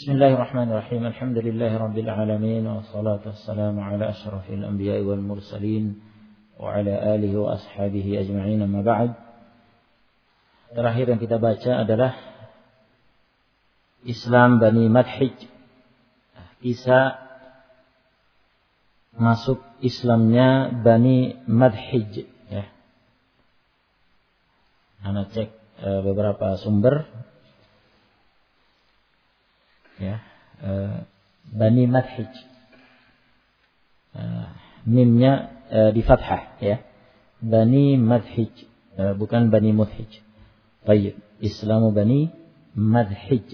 Bismillahirrahmanirrahim. Alhamdulillahirabbil alamin wassalatu wassalamu ala asyrafil anbiya'i wal mursalin wa ala alihi wa ashabihi ajma'in, amma ba'd. Terakhir yang kita baca adalah Islam Bani Madhij. Kisah masuk Islamnya Bani Madhij, ya. Ana cek beberapa sumber, ya. Bani Madhij, mimnya di fathah, ya. Bani Madhij, bukan Bani Mudhij. Baik, Islamu Bani Madhij.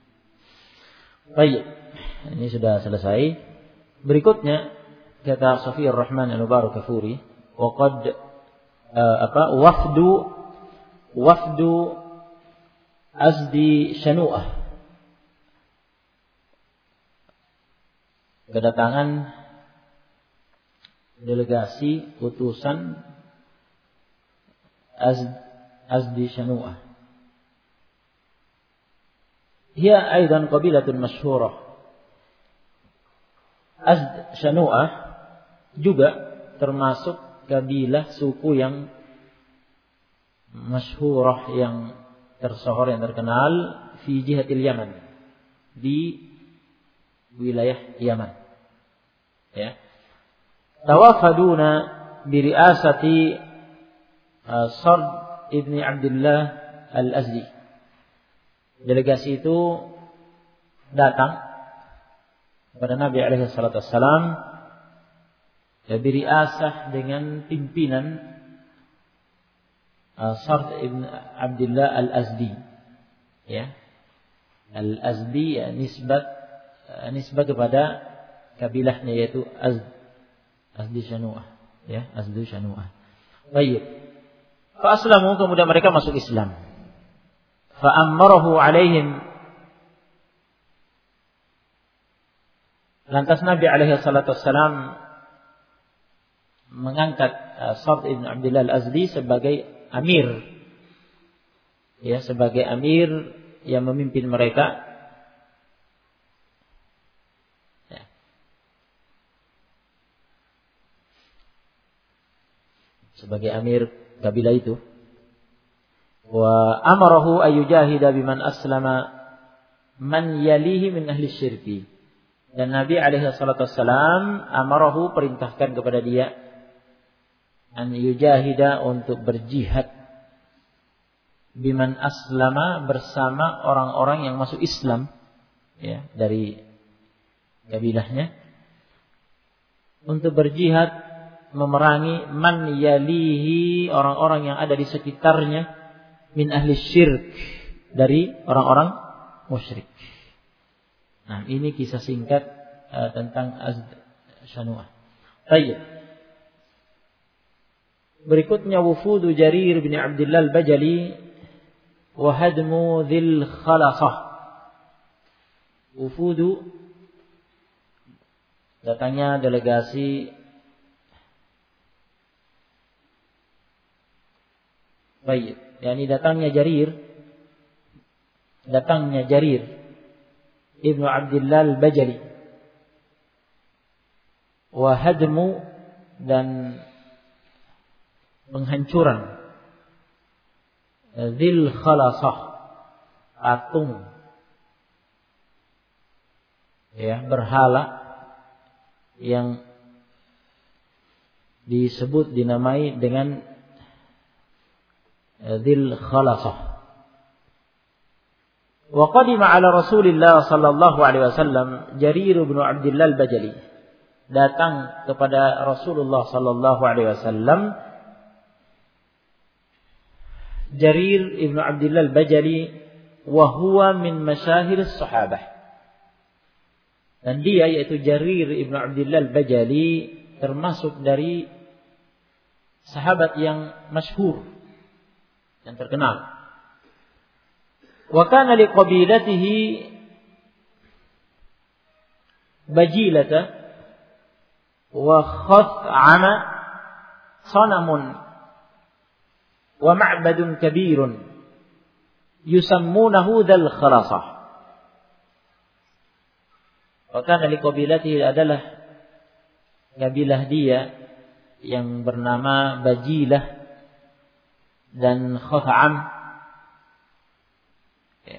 Baik, ini sudah selesai. Berikutnya kata Safiyur Rahman Al-Mubarakfuri, waqad wafdu Azdi Shanu'ah, kedatangan delegasi utusan Azdi Shanu'ah. Hiya aidan qabilatun masyhurah. Azd Shanu'ah juga termasuk kabilah suku yang masyhurah, yang tersohor, yang terkenal fi jihatil Yaman, di wilayah Yaman, ya. Tawafaduna biriasati Sard ibni Abdullah al-Azdi. Delegasi itu datang kepada Nabi alaihi salatu wassalam, ya, biriasah dengan pimpinan Sard ibn Abdullah al-Azdi, ya. Al-Azdi, ya, nisbah kepada kabilahnya, yaitu Azdi Shanu'ah, ya, Azdi Shanu'ah. Baik. Fa aslamu, kemudian mereka masuk Islam. Fa ammarahu alaihim, lantas Nabi alaihi salatu wassalam mengangkat Sa'd ibn Abdullah al-Azdi sebagai amir, ya, sebagai amir yang memimpin mereka, ya. Sebagai amir kabilah itu. Wa amarahu ayyujahida biman aslama man yalihi min ahli syirki. Dan Nabi alaihi salatu wassalam amarahu, perintahkan kepada dia, an yujahida, untuk berjihad, biman aslama, bersama orang-orang yang masuk Islam, ya, dari kabilahnya, untuk berjihad memerangi man yalihi, orang-orang yang ada di sekitarnya, min ahli syirk, dari orang-orang musyrik. Nah, ini kisah singkat tentang Azd Shanu'ah. Baik. Berikutnya wufudu Jarir bin Abdullah al-Bajali wa hadmu dzil khalasah. Wufudu, datangnya delegasi, baik, yakni datangnya Jarir Ibnu Abdullah al-Bajali, wa hadmu, dan penghancuran dzil khalasah, patung, ya, berhala yang dinamai dengan dzil khalasah. Wa qadima ala Rasulillah sallallahu alaihi wasallam Jarir bin Abdullah al-Bajali, datang kepada Rasulullah sallallahu alaihi wasallam Jarir ibn Abdullah al-Bajali, wa huwa min masyahir as-sahabah. Dan dia, yaitu Jarir ibn Abdullah al-Bajali, termasuk dari sahabat yang masyhur, yang terkenal. Wa kana liqabilatihi bajilata wa khath'ama sanamun wa ma'badun kabirun yusammunahu dzal khalasah. Maka dari qabilati adalah kabilah dia yang bernama Bajilah dan Khaf'am, ya,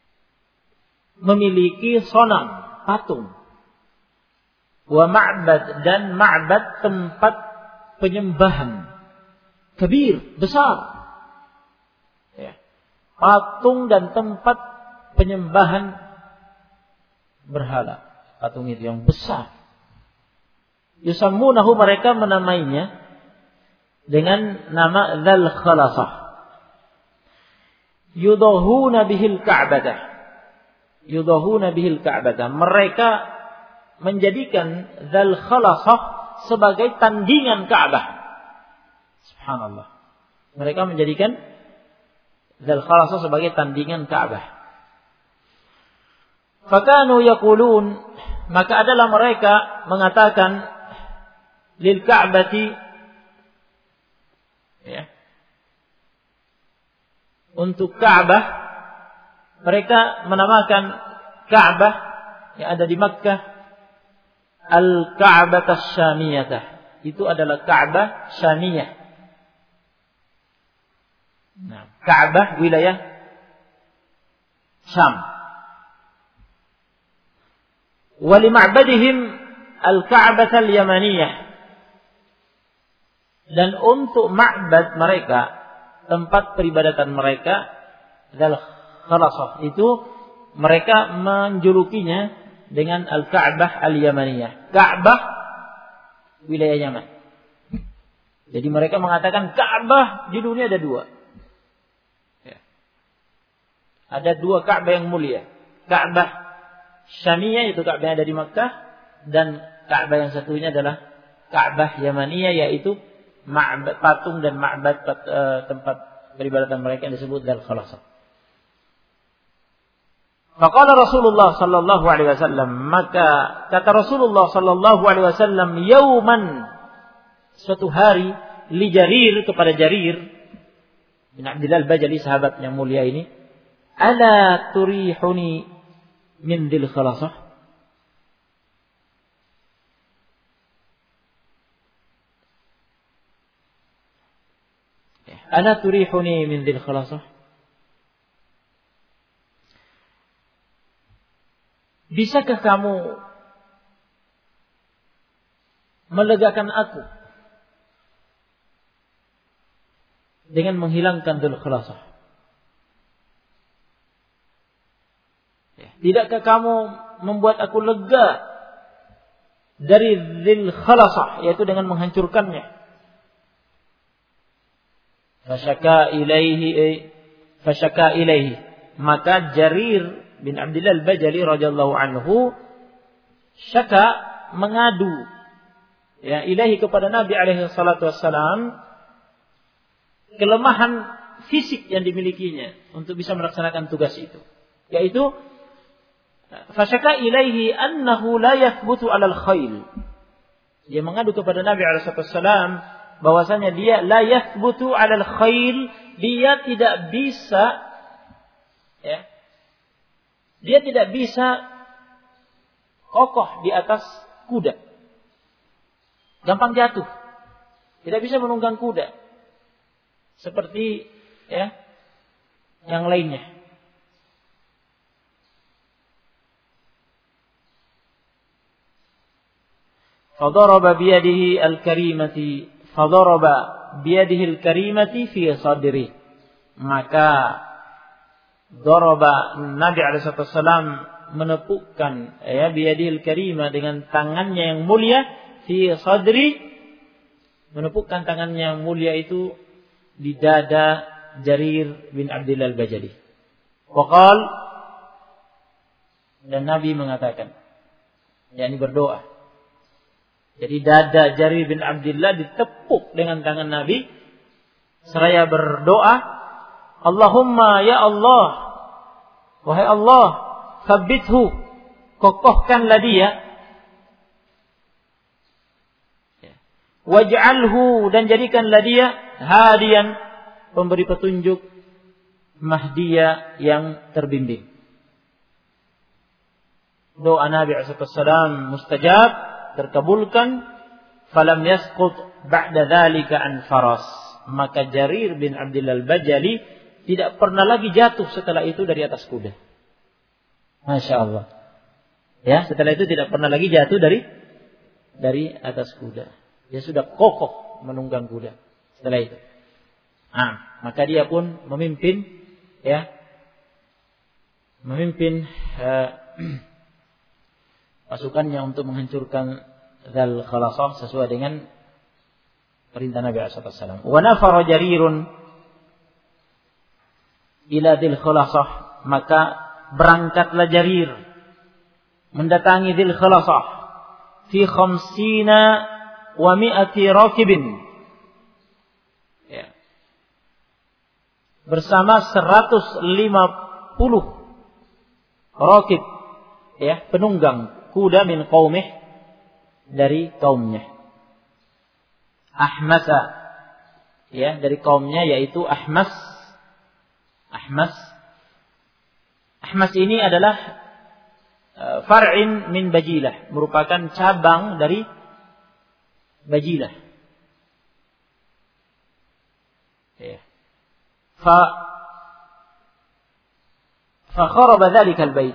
memiliki sonam, patung, wa ma'bad, dan ma'bad tempat penyembahan kabir, besar, ya, patung dan tempat penyembahan berhala. Patung itu yang besar. Yusammunahu, mereka menamainya dengan nama Dzal Khalasah. Yudahuna bihil Ka'badah. Yudahuna bihil Ka'badah. Mereka menjadikan Dzal Khalasah sebagai tandingan Ka'bah. Subhanallah. Mereka menjadikan Dzal Khalasah sebagai tandingan Ka'bah. Fakanu yaqulun, maka adalah mereka mengatakan lil Ka'bati, ya, untuk Ka'bah, mereka menamakan Ka'bah yang ada di Makkah Al-Ka'bah Asy-Syamiyah. Itu adalah Ka'bah Syamiyah. Nah, Ka'bah wilayah Syam. Wa li ma'badihim Al-Ka'bah Al-Yamaniyah. Dan untuk ma'bad mereka, tempat peribadatan mereka, Dzal Khalasah, itu mereka menjulukinya dengan Al-Ka'bah Al-Yamaniyah. Ka'bah wilayah Yaman. Jadi mereka mengatakan Ka'bah di dunia ada dua. Ya. Ada dua Ka'bah yang mulia. Ka'bah Syamiyah, itu Ka'bah yang ada di Makkah, dan Ka'bah yang satunya adalah Ka'bah Yamaniyah, yaitu ma'bad, patung dan ma'bad, tempat peribadatan mereka yang disebut Dzal Khalasah. Faqala Rasulullah sallallahu alaihi wasallam, maka kata Rasulullah sallallahu alaihi wasallam, yauman, suatu hari, li Jarir, kepada Jarir bin Abdillah Al-Bajali, sahabat yang mulia ini, ala turihuni min Dzil Khalasah, ala turihuni min Dzil Khalasah, bisakah kamu melegakan aku dengan menghilangkan Dzul Khalasah? Tidakkah kamu membuat aku lega dari Dzil Khalasah, yaitu dengan menghancurkannya? Fasyaka ilaihi, maka Jarir bin Abdillah Al-Bajali radhiyallahu anhu syaka, mengadu, ya, ilaihi, kepada Nabi alaihi salatu wassalam, kelemahan fisik yang dimilikinya untuk bisa melaksanakan tugas itu, yaitu fasyaka ilaihi annahu la yathbutu 'alal khail. Dia mengadu kepada Nabi alaihi wasallam bahwasanya dia la yathbutu 'alal khail, dia tidak bisa, ya, dia tidak bisa kokoh di atas kuda. Gampang jatuh. Tidak bisa menunggang kuda seperti, ya, yang lainnya. Fadaraba biyadihi al-karimati fi sadri, maka daraba, Nabi alaihi wasallam menepukkan, ya, biyadihil karimah, dengan tangannya yang mulia, fi sadri, menepukkan tangannya yang mulia itu di dada Jarir bin Abdillah Al-Bajali. Waqal, dan Nabi mengatakan, yakni berdoa. Jadi dada Jarir bin Abdillah ditepuk dengan tangan Nabi seraya berdoa, Allahumma, ya Allah, wahai Allah, tsabbithu, kokohkanlah dia, waj'alhu, dan jadikanlah dia hadiyan, pemberi petunjuk, mahdiya, yang terbimbing. doa Nabi SAW mustajab, terkabulkan. Falam yasqut ba'da dzalika an faras. Maka Jarir bin Abdillah al-Bajali tidak pernah lagi jatuh setelah itu dari atas kuda. Masya Allah. Ya, setelah itu tidak pernah lagi jatuh dari atas kuda. Dia sudah kokoh menunggang kuda setelah itu. Maka dia pun memimpin pasukannya untuk menghancurkan Dzal Khalasah sesuai dengan perintah Nabi SAW. Wa nafara Jarirun ila Dzil Khalasah, maka berangkatlah Jarir mendatangi Dzil Khalasah fi 50 wa 100 rakibin. Ya. Bersama 150 rakib, ya, penunggang kuda min qaumih, dari kaumnya. Ahmasa, ya, dari kaumnya yaitu Ahmas. Ahmas ini adalah far'in min Bajilah, merupakan cabang dari Bajilah. Ya. Fa kharaba dzalikal bait.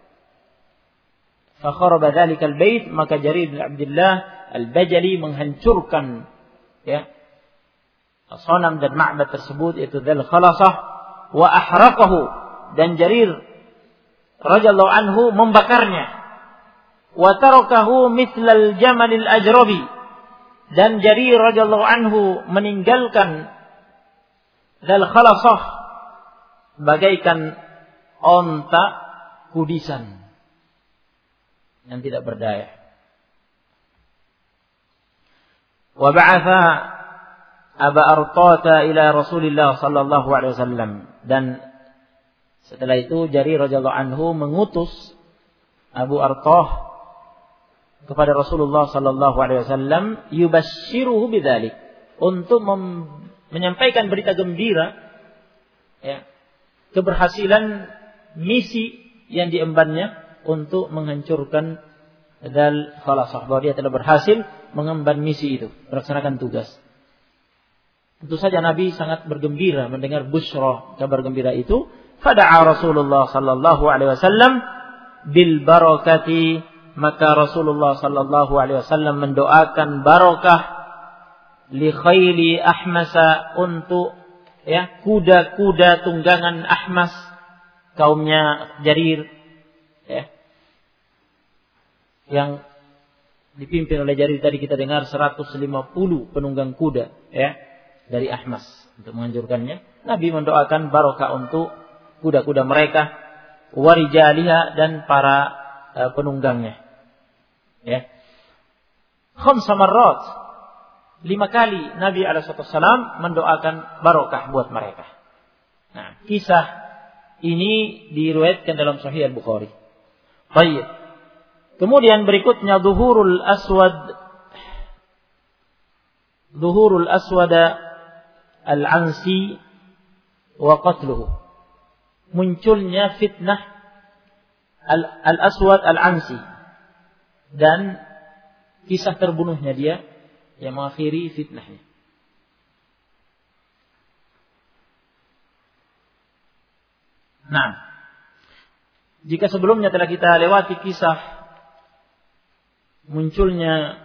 Fakharaba dzalikal bait, maka Jarir bin Abdillah al-Bajali menghancurkan, ya, sanam dan ma'bad tersebut, yaitu Dzal Khalasah, wa ahraqahu, dan Jarir radhiyallahu anhu membakarnya, wa tarakahu mithlal jamalil ajrabi, dan Jarir radhiyallahu anhu meninggalkan Dzal Khalasah bagaikan onta kudisan yang tidak berdaya. Wa ba'atha Aba Artata ila Rasulillah sallallahu alaihi wasallam, dan setelah itu Jarir radhiyallahu anhu mengutus Abu Artah kepada Rasulullah sallallahu alaihi wasallam, yubashshiruhu bidzalik, untuk menyampaikan berita gembira, ya, keberhasilan misi yang diembannya untuk menghancurkan Dzal Khalasah, bahwa dia telah berhasil mengemban misi itu, melaksanakan tugas. Tentu saja Nabi sangat bergembira mendengar busra, kabar gembira itu. Fada'a Rasulullah sallallahu alaihi wasallam bil barakati, maka Rasulullah sallallahu alaihi wasallam mendoakan barakah li khayli Ahmasa, untuk, ya, kuda-kuda tunggangan Ahmas, kaumnya Jarir, ya, yang dipimpin oleh Jarir tadi kita dengar 150 penunggang kuda, ya, dari Ahmas untuk menghancurkannya. Nabi mendoakan barokah untuk kuda-kuda mereka, warijaliha, dan para penunggangnya, ya. 5 marrat, 5 kali Nabi alaihissalam mendoakan barokah buat mereka. Nah, kisah ini diriwayatkan dalam Sahih Al-Bukhari. Baik. Kemudian berikutnya Zuhurul Aswad Al-Ansi wa qatluhu. Munculnya fitnah Al-Aswad Al-Ansi dan kisah terbunuhnya dia yang mengakhiri fitnahnya. Nah, jika sebelumnya telah kita lewati kisah munculnya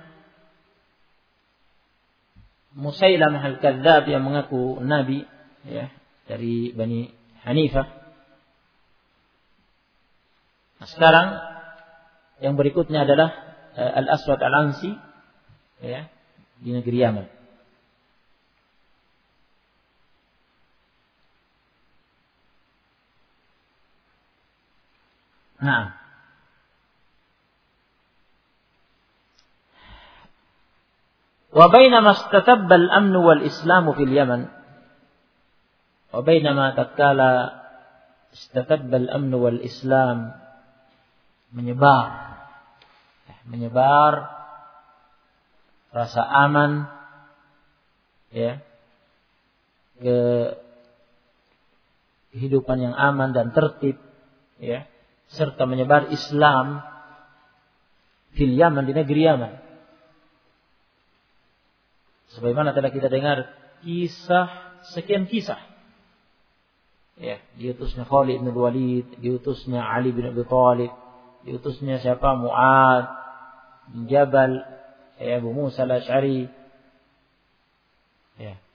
Musailamah al-Kadzdzab yang mengaku nabi, ya, dari Bani Hanifah. Nah, sekarang yang berikutnya adalah Al-Aswad Al-Ansi, ya, di negeri Yaman. Nah, wa bainama istatabba al-amn wal-islam fil Yaman, wa bainama tatkala istatabba al-amn wal-islam, menyebar rasa aman, ya, ke kehidupan yang aman dan tertib, ya, serta menyebar Islam fil Yaman, di negeri Yaman. Sebagaimana telah kita dengar sekian kisah. Ya, diutusnya Khalid bin Walid, diutusnya Ali bin Abi Thalib, diutusnya siapa? Mu'ad bin Jabal, Abu Musa al-Asy'ari. Ya.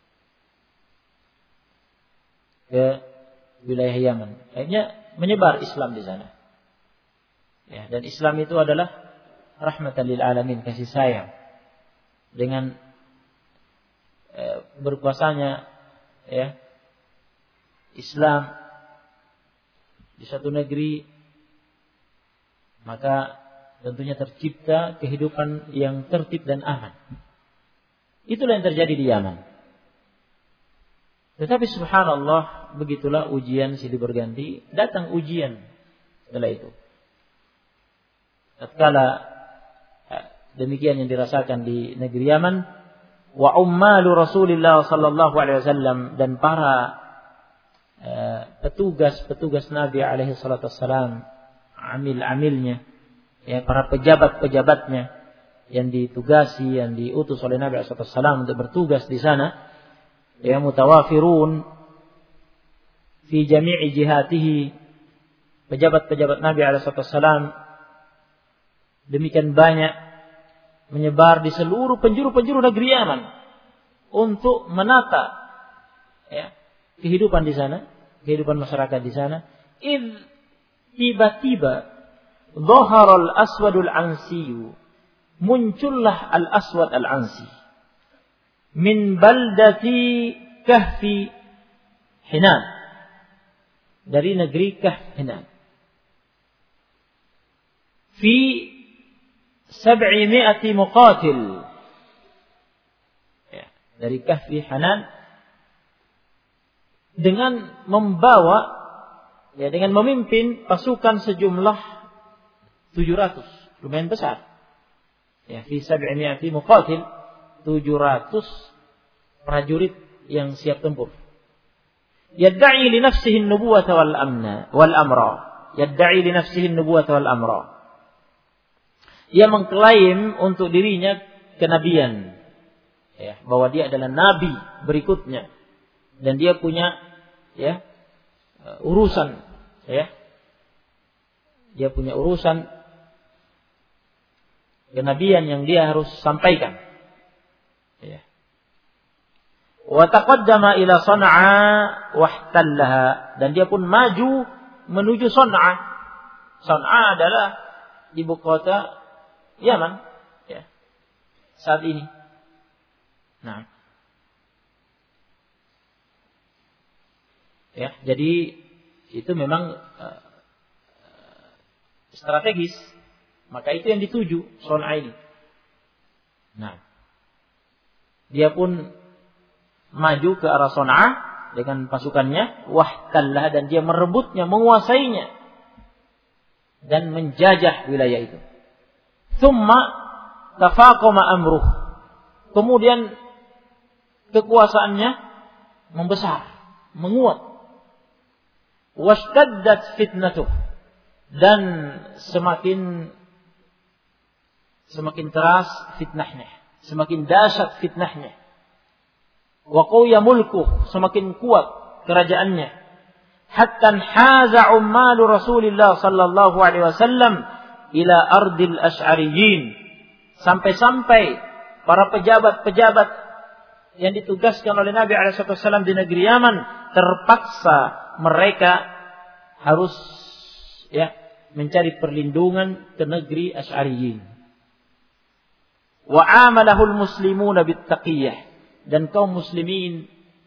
Ke wilayah Yaman. Akhirnya menyebar Islam di sana. Ya, dan Islam itu adalah rahmatan lil alamin, kasih sayang. Dengan berkuasanya ya Islam di satu negeri, maka tentunya tercipta kehidupan yang tertib dan aman. Itulah yang terjadi di Yaman. Tetapi subhanallah, begitulah ujian silih berganti, datang ujian setelah itu. Tatkala demikian yang dirasakan di negeri Yaman, wa ummalu Rasulillah sallallahu alaihi wasallam, dan para petugas Nabi alaihi salatu wassalam, amil-amilnya, ya, para pejabat-pejabatnya yang ditugasi, yang diutus oleh Nabi alaihi salatu wassalam untuk bertugas di sana, ya, mutawafirun fi jami'i jihatihi, pejabat-pejabat Nabi alaihi salatu wassalam demikian banyak menyebar di seluruh penjuru-penjuru negeri Yaman untuk menata ya kehidupan di sana, kehidupan masyarakat di sana. Tiba-tiba dhahara al-aswadul ansi, muncullah al-aswad al-ansi min baldati Kahfi Hinan, dari negeri Kahf Hinan, fi 700 muqatil, ya, dari Kahfi Hanan, dengan membawa, ya, dengan memimpin pasukan sejumlah 700, lumayan besar, ya, fi 700 muqatil, 700 prajurit yang siap tempur. Yadda'i li nafsihi an-nubuwwata wal amra, yadda'i li nafsihi an-nubuwwata wal amra. Dia mengklaim untuk dirinya kenabian, ya, bahwa dia adalah nabi berikutnya, dan dia punya, ya, urusan, ya, dia punya urusan kenabian yang dia harus sampaikan. Ya. Wa taqaddama ila San'a wahtallaha, dan dia pun maju menuju San'a. San'a adalah ibu kota Yaman, ya, saat ini. Nah, ya, jadi itu memang strategis. Maka itu yang dituju San'a ini. Nah, dia pun maju ke arah San'a dengan pasukannya, wahtallah, dan dia merebutnya, menguasainya, dan menjajah wilayah itu. Tsumma tafaqama amruh, kemudian kekuasaannya membesar, menguat. Washtaddat fitnatuh, dan semakin teras fitnahnya, semakin dahsyat fitnahnya. Wa qawiya mulkuh, semakin kuat kerajaannya. Hatta haza ummalu Rasulillah sallallahu alaihi wasallam ila ardil asy'ariyin, sampai-sampai para pejabat-pejabat yang ditugaskan oleh Nabi alaihi wasallam di negeri Yaman terpaksa mereka harus, ya, mencari perlindungan ke negeri Asy'ariyin. Wa amalahul muslimuna bittaqiyah, dan kaum muslimin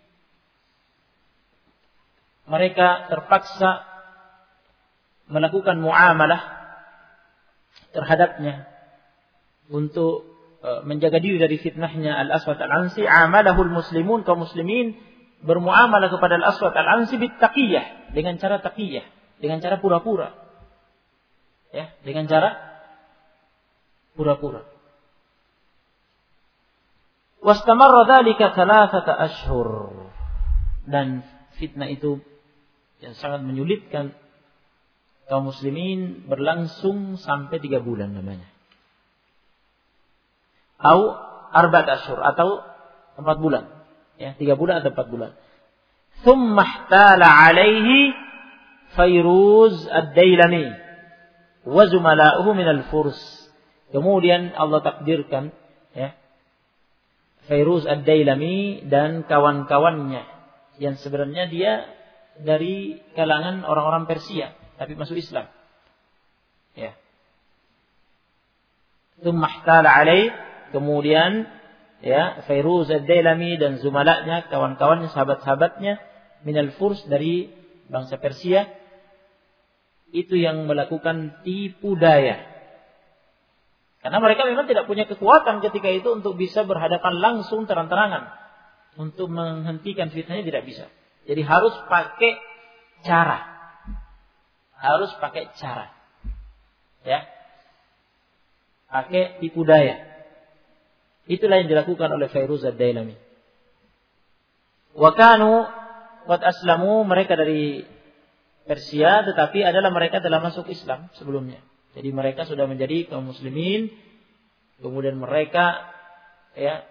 mereka terpaksa melakukan muamalah terhadapnya untuk menjaga diri dari fitnahnya Al-Aswad Al-Ansi. Amalahul muslimun, kaum muslimin bermuamalah kepada Al-Aswad Al-Ansi bittaqiyah, dengan cara taqiyah, dengan cara pura-pura. Ya, dengan cara pura-pura. Wastamarra dzalika 3 ashhur, dan fitnah itu yang sangat menyulitkan kaum muslimin berlangsung sampai 3 bulan namanya. Atau 4 asyhur atau 4 bulan. Ya, 3 bulan atau 4 bulan. Tsumma ihtala alaihi Fairuz ad-Dailami wa zumala'uhu minal Furs. Kemudian Allah takdirkan, ya, Fairuz ad-Dailami dan kawan-kawannya yang sebenarnya dia dari kalangan orang-orang Persia tapi masuk Islam. Ya. Tsumma ihtala alaihi, kemudian ya Fairuz ad-Dailami dan zumala'nya, kawan-kawannya, sahabat-sahabatnya minal Furs dari bangsa Persia, itu yang melakukan tipu daya. Karena mereka memang tidak punya kekuatan ketika itu untuk bisa berhadapan langsung terang-terangan. Untuk menghentikan fitnahnya tidak bisa. Jadi harus pakai cara. Harus pakai cara. Ya. Pakai tipu daya. Itulah yang dilakukan oleh Fairuz ad-Dailami. Wa kanu qad aslamu, mereka dari Persia, tetapi adalah mereka telah masuk Islam sebelumnya. Jadi mereka sudah menjadi kaum muslimin. Kemudian mereka ya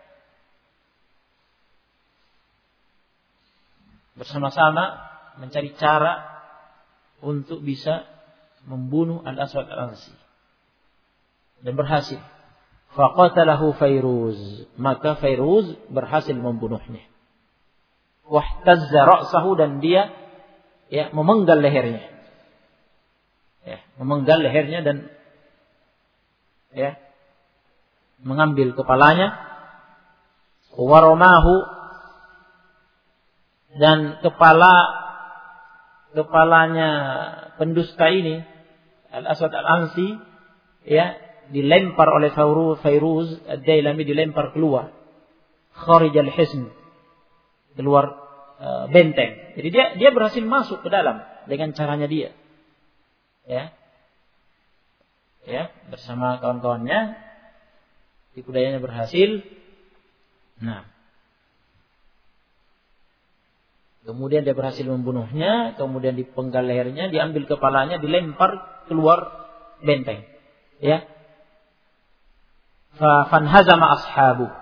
bersama-sama mencari cara untuk bisa membunuh Al-Aswad Al-Ansi. Dan berhasil. Faqatalahu Fairuz, maka Fairuz berhasil membunuhnya. Wahtazza ra'sahu, dan dia ya memenggal lehernya. Ya, memenggal lehernya dan ya mengambil kepalanya. Waramahu, dan kepalanya pendusta ini Al-Aswad Al-Ansi ya dilempar oleh Fairuz ad-Dailami, dilempar keluar kharijal hisn, keluar benteng. Jadi dia berhasil masuk ke dalam dengan caranya dia. Ya, bersama kawan-kawannya, tipu dayanya berhasil. Nah, kemudian dia berhasil membunuhnya, kemudian dipenggal lehernya, diambil kepalanya, dilempar keluar benteng. Ya. Fanhazama ashabu.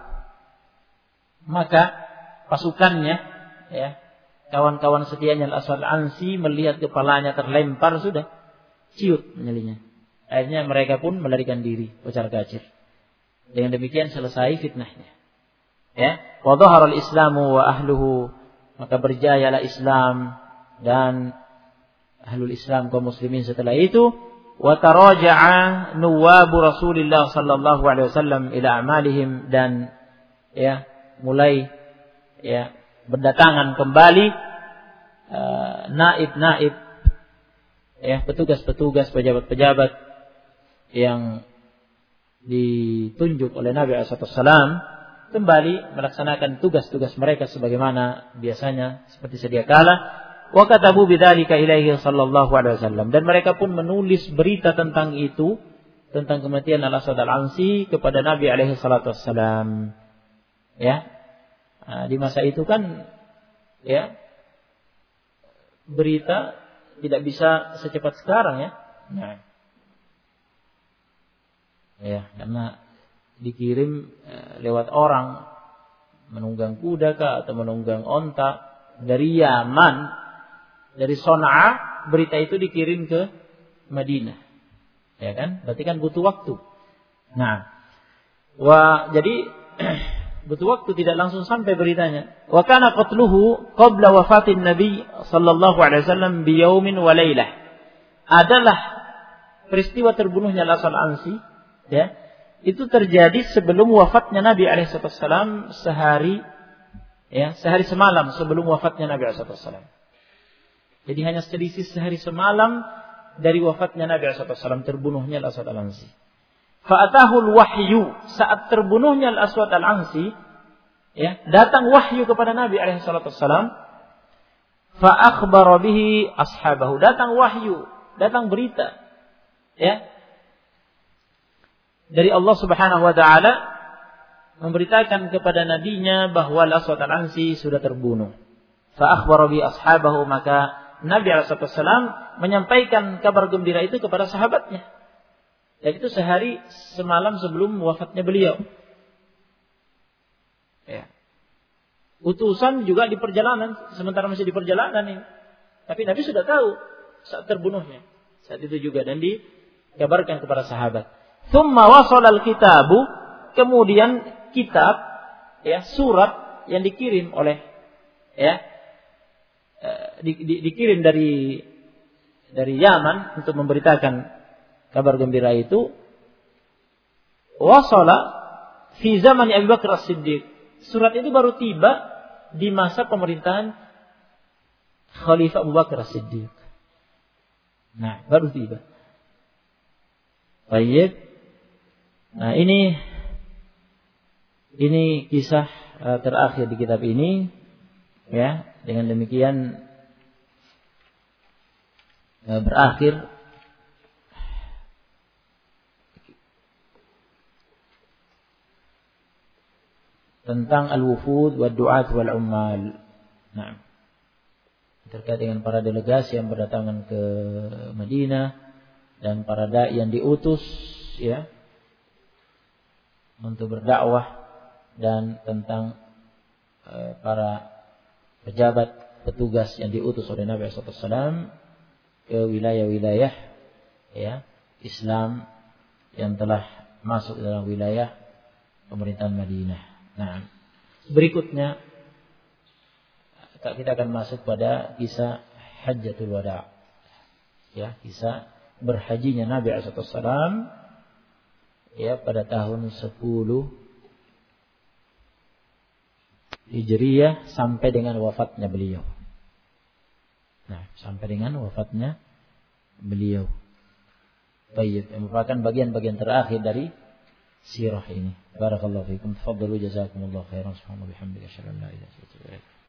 Maka pasukannya, ya, kawan-kawan setianya Al-Aswad Al-Ansi melihat kepalanya terlempar, sudah ciut nyalinya. Akhirnya mereka pun melarikan diri, kocar kacir. Dengan demikian selesai fitnahnya. Ya, wa dhahara al-islamu wa ahluhu, maka berjayalah Islam dan ahlul Islam, kaum muslimin setelah itu. Wa taraja'a nuwabu Rasulillah sallallahu alaihi wasallam ila a'malihim, dan ya mulai ya berdatangan kembali naib-naib, ya petugas-petugas, pejabat-pejabat yang ditunjuk oleh Nabi SAW kembali melaksanakan tugas-tugas mereka sebagaimana biasanya seperti sedia kala. Wa katabu bidzalika ilaihi sallallahu alaihi wasallam, dan mereka pun menulis berita tentang itu, tentang kematian Al-Aswad Al-Ansi kepada Nabi alaihi salatu wassalam. Ya. Nah, di masa itu kan ya berita tidak bisa secepat sekarang ya. Nah. Ya, karena dikirim lewat orang menunggang kuda kah atau menunggang onta dari Yaman, dari Son'a, berita itu dikirim ke Madinah. Ya kan? Berarti kan butuh waktu. Nah, jadi butuh waktu, tidak langsung sampai beritanya. Wa kana qatluhu qabla wafatin Nabi sallallahu alaihi wasallam bi yaumin wa lailah. Adalah peristiwa terbunuhnya Al-Aswad Al-Ansi, ya. Itu terjadi sebelum wafatnya Nabi alaihi wasallam sehari semalam sebelum wafatnya Nabi alaihi wasallam. Jadi hanya selisih sehari semalam dari wafatnya Nabi alaihi wasallam, terbunuhnya Al-Aswad Al-Ansi. Fa'atahul wahyu, saat terbunuhnya Al-Aswad Al-Ansi, ya, datang wahyu kepada Nabi alaihi wasallam. Fa akhbara bihi ashabahu, datang wahyu, datang berita, ya, dari Allah Subhanahu wa taala memberitakan kepada nabinya bahwa Al-Aswad Al-Ansi sudah terbunuh. Fa akhbara bihi ashabahu, maka Nabi alaihi wasallam menyampaikan kabar gembira itu kepada sahabatnya. Dan itu sehari semalam sebelum wafatnya beliau. utusan juga di perjalanan, sementara masih di perjalanan ini. Tapi Nabi sudah tahu saat terbunuhnya. Saat itu juga dan dikabarkan kepada sahabat. Tsumma wasala al-kitabu, kemudian kitab ya, surat yang dikirim oleh ya dikirim dari Yaman untuk memberitakan kabar gembira itu, wasala fi zaman Abu Bakar As-Siddiq. Surat itu baru tiba di masa pemerintahan Khalifah Abu Bakar As-Siddiq. Nah, baru tiba. Baik. Nah, ini kisah terakhir di kitab ini. Ya, dengan demikian berakhir tentang al-wufud wa du'at wal ummal. Nah, terkait dengan para delegasi yang berdatangan ke Madinah dan para dai yang diutus ya untuk berdakwah, dan tentang para pejabat petugas yang diutus oleh Nabi SAW ke wilayah-wilayah ya Islam yang telah masuk dalam wilayah pemerintahan Madinah. Nah, berikutnya kita akan masuk pada kisah Hajjatul Wada. Ya, kisah berhajinya Nabi SAW ya pada tahun 10 Hijriyah sampai dengan wafatnya beliau. Nah, sampai dengan wafatnya beliau. Baik, merupakan bagian-bagian terakhir dari sirah ini. Barakallahu fiikum. Tafadhalu jazakumullahu khairan. Subhanallah bihamdihi asyhadu an la ilaha illa anta